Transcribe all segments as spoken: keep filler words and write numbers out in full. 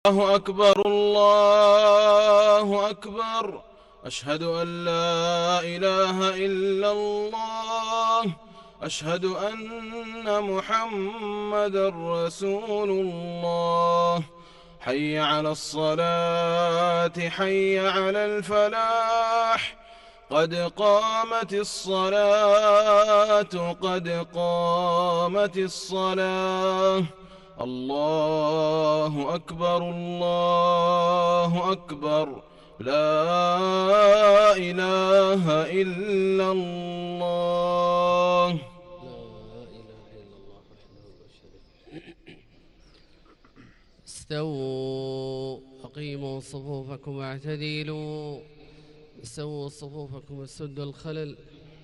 الله أكبر الله أكبر. أشهد أن لا إله إلا الله. أشهد أن محمدا رسول الله. حي على الصلاة حي على الفلاح. قد قامت الصلاة قد قامت الصلاة. الله أكبر الله أكبر. لا إله إلا الله. استووا أقيموا صفوفكم واعتدلوا. سووا صفوفكم وسدوا الخلل.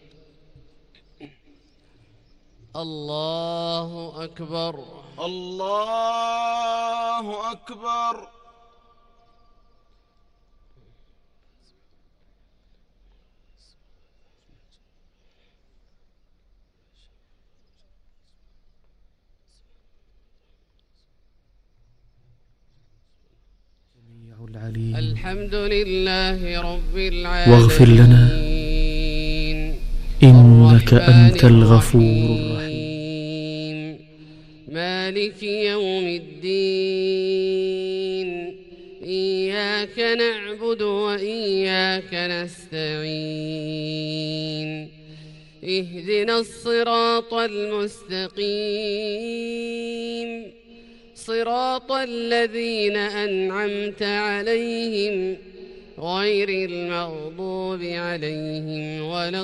الله أكبر الله أكبر. الحمد لله رب العالمين. واغفر لنا إنك أنت الغفور الرحيم. مالك يوم الدين. إياك نعبد وإياك نستعين. اهدنا الصراط المستقيم، صراط الذين أنعمت عليهم غير المغضوب عليهم ولا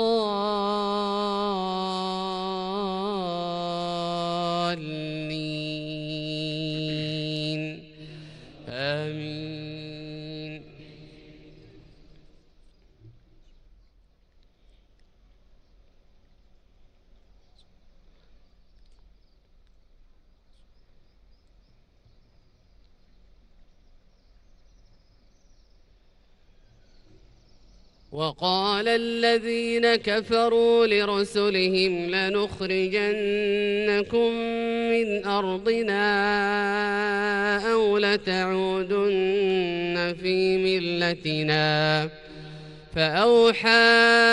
الضالين. آمين. وقال الذين كفروا لرسلهم لنخرجنكم من أرضنا أو لتعودن في ملتنا. فأوحى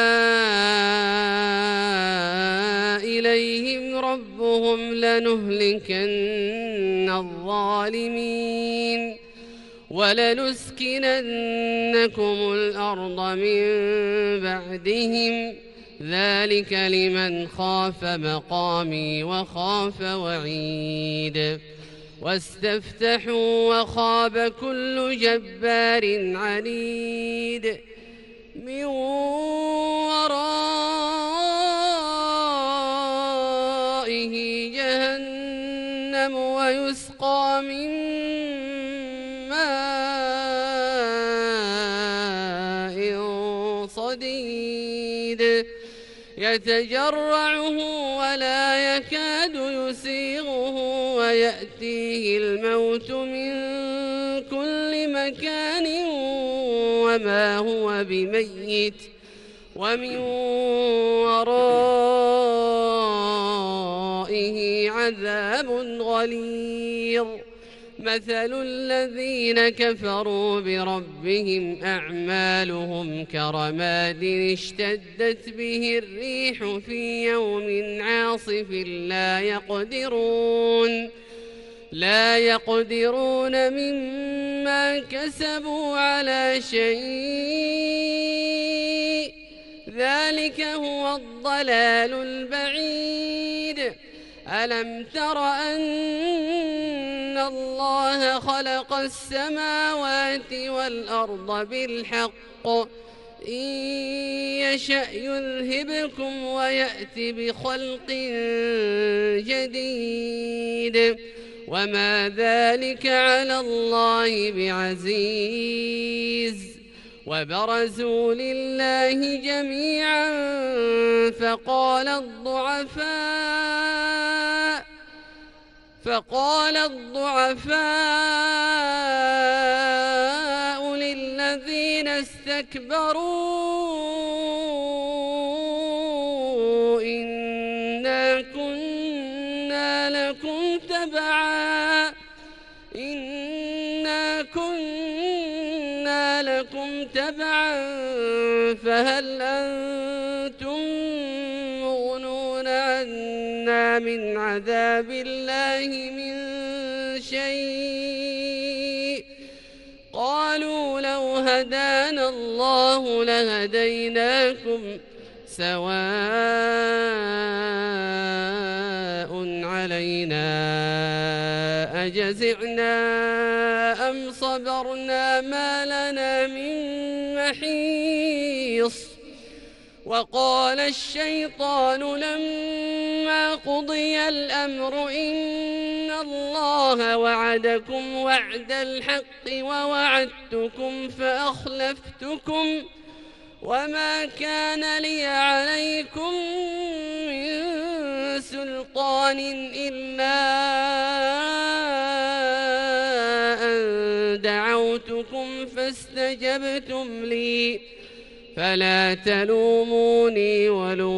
إليهم ربهم لنهلكن الظالمين ولنسكننكم الأرض من بعدهم. ذلك لمن خاف مقامي وخاف وعيد. واستفتحوا وخاب كل جبار عنيد. من ورائه جهنم ويسقى من صديد يتجرعه ولا يكاد يسيغه ويأتيه الموت من كل مكان وما هو بميت ومن ورائه عذاب غليظ. مثل الذين كفروا بربهم أعمالهم كرماد اشتدت به الريح في يوم عاصف لا يقدرون لا يقدرون مما كسبوا على شيء. ذلك هو الضلال البعيد. ألم تر أن الله خلق السماوات والأرض بالحق إن يشأ يذهبكم ويأت بخلق جديد وما ذلك على الله بعزيز. وبرزوا لله جميعا فقال الضعفاء فقال الضعفاء للذين استكبروا إنا كنا لكم تبعا إن إنا كنا لكم تبعا فهل أنتم مغنون عنا من عذاب الله من شيء قالوا لو هدانا الله لهديناكم سواء علينا أجزعنا أم صبرنا ما لنا من محيص وقال الشيطان لما قضي الأمر إن الله وعدكم وعد الحق ووعدتكم فأخلفتكم وما كان لي عليكم من سلطان إلا أن دعوتكم فاستجبتم لي فلا تلوموني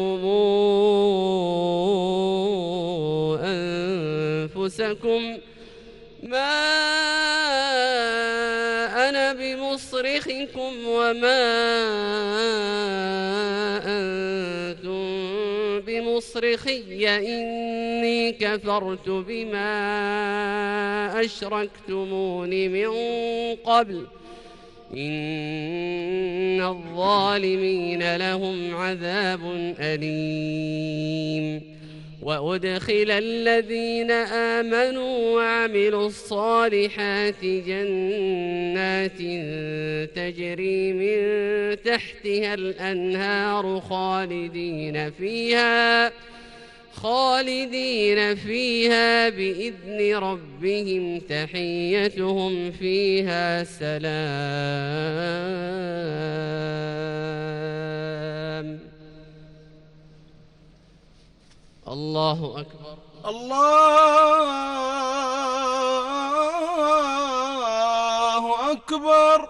ولوموا أنفسكم ما أنا بمصرخكم وما أنتم بمصرخي إني كفرت بما أشركتمون من قبل إن الظالمين لهم عذاب أليم وأدخل الذين آمنوا وعملوا الصالحات جنات تجري من تحتها الأنهار خالدين فيها خالدين فيها بإذن ربهم تحيتهم فيها سلام. الله أكبر. الله أكبر.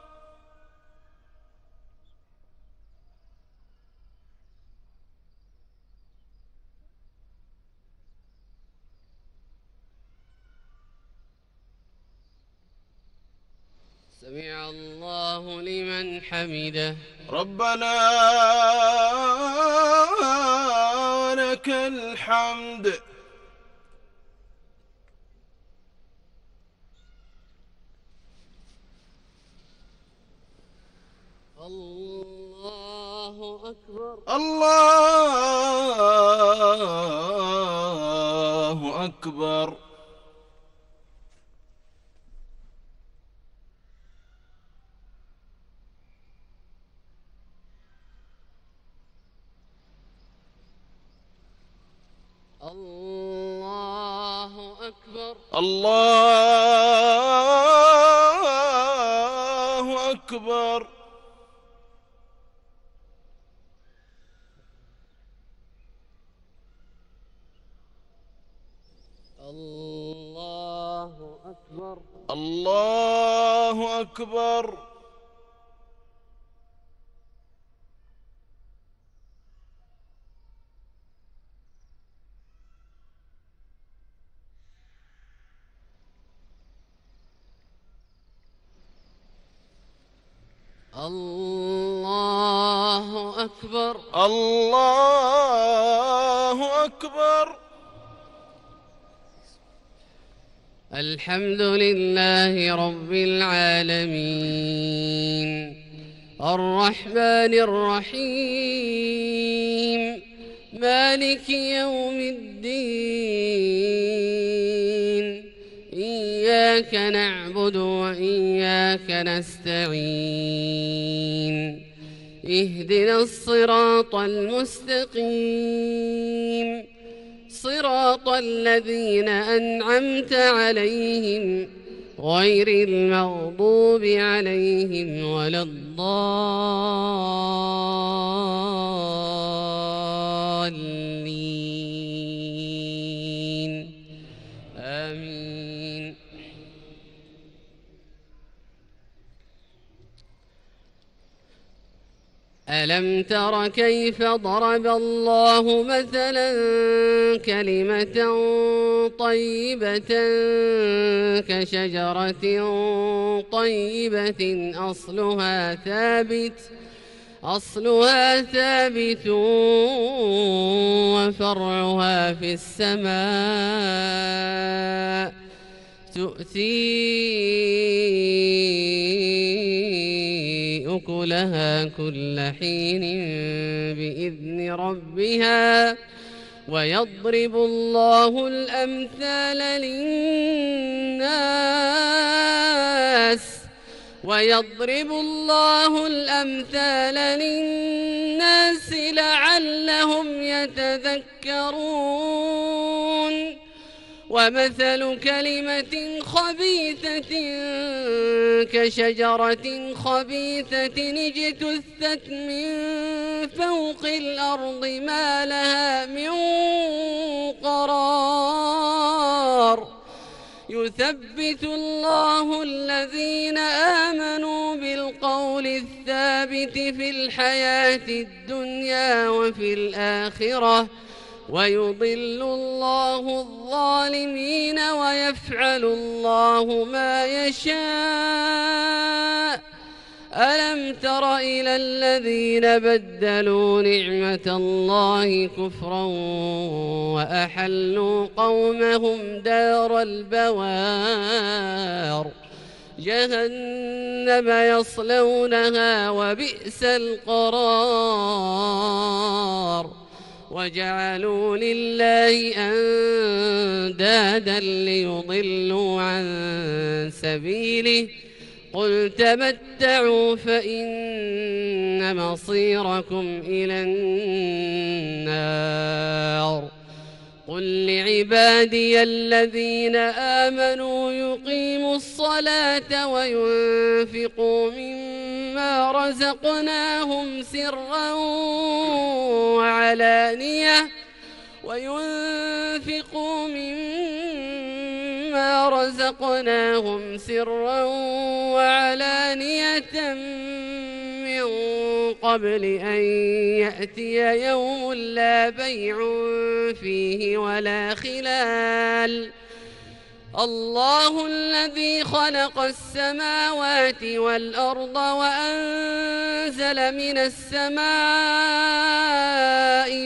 سمع الله لمن حمده. ربنا ولك الحمد. الله أكبر. الله أكبر. الله أكبر. الله أكبر. الله أكبر. الله أكبر. الله أكبر. الله أكبر. الحمد لله رب العالمين الرحمن الرحيم مالك يوم الدين إياك نعبد وإياك نستعين اهدنا الصراط المستقيم صراط الذين أنعمت عليهم غير المغضوب عليهم ولا الضالين آمين. ألم تر كيف ضرب الله مثلا كلمة طيبة كشجرة طيبة أصلها ثابت أصلها ثابت وفرعها في السماء تؤتي أكلها كل حين بإذن ربها ويضرب الله الأمثال للناس ويضرب الله الأمثال للناس لعلهم يتذكرون ومثل كلمة خبيثة كشجرة خبيثة اجتثت من فوق الأرض ما لها من قرار يثبت الله الذين آمنوا بالقول الثابت في الحياة الدنيا وفي الآخرة ويضل الله الظالمين ويفعل الله ما يشاء ألم تر إلى الذين بدلوا نعمة الله كفرا وأحلوا قومهم دار البوار جهنم يصلونها وبئس القرار وجعلوا لله أندادا ليضلوا عن سبيله قل تمتعوا فإن مصيركم إلى النار قل لعبادي الذين آمنوا يقيموا الصلاة وينفقوا مما رزقناهم سرا وعلانية وينفقوا مما رزقناهم سرا وعلانية من قبل أن يأتي يوم لا بيع فيه ولا خلال الله الذي خلق السماوات والأرض وأنزل من السماء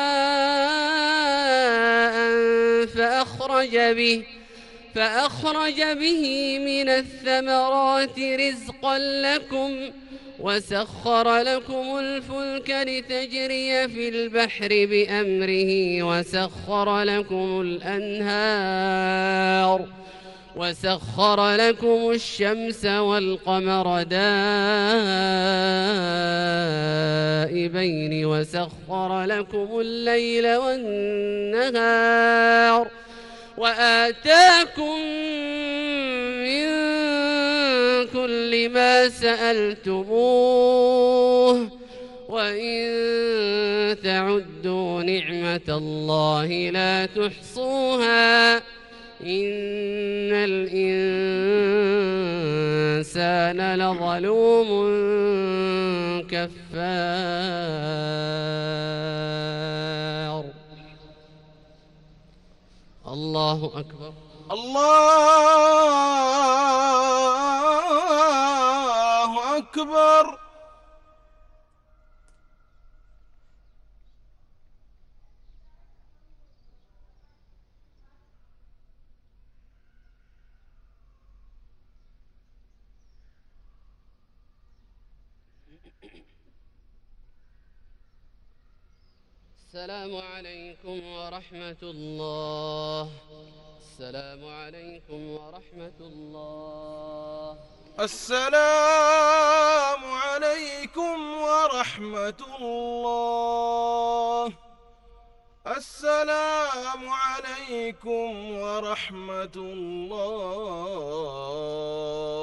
ماء فأخرج به فأخرج به من الثمرات رزقا لكم وسخر لكم الفلك لتجري في البحر بأمره وسخر لكم الأنهار وسخر لكم الشمس والقمر دائبين وسخر لكم الليل والنهار وآتاكم من كل ما سألتموه وإن تعدوا نعمة الله لا تحصوها إن الإنسان لظلوم كفار الله أكبر الله أكبر السلام عليكم ورحمة الله السلام عليكم ورحمة الله السلام عليكم ورحمة الله السلام عليكم ورحمة الله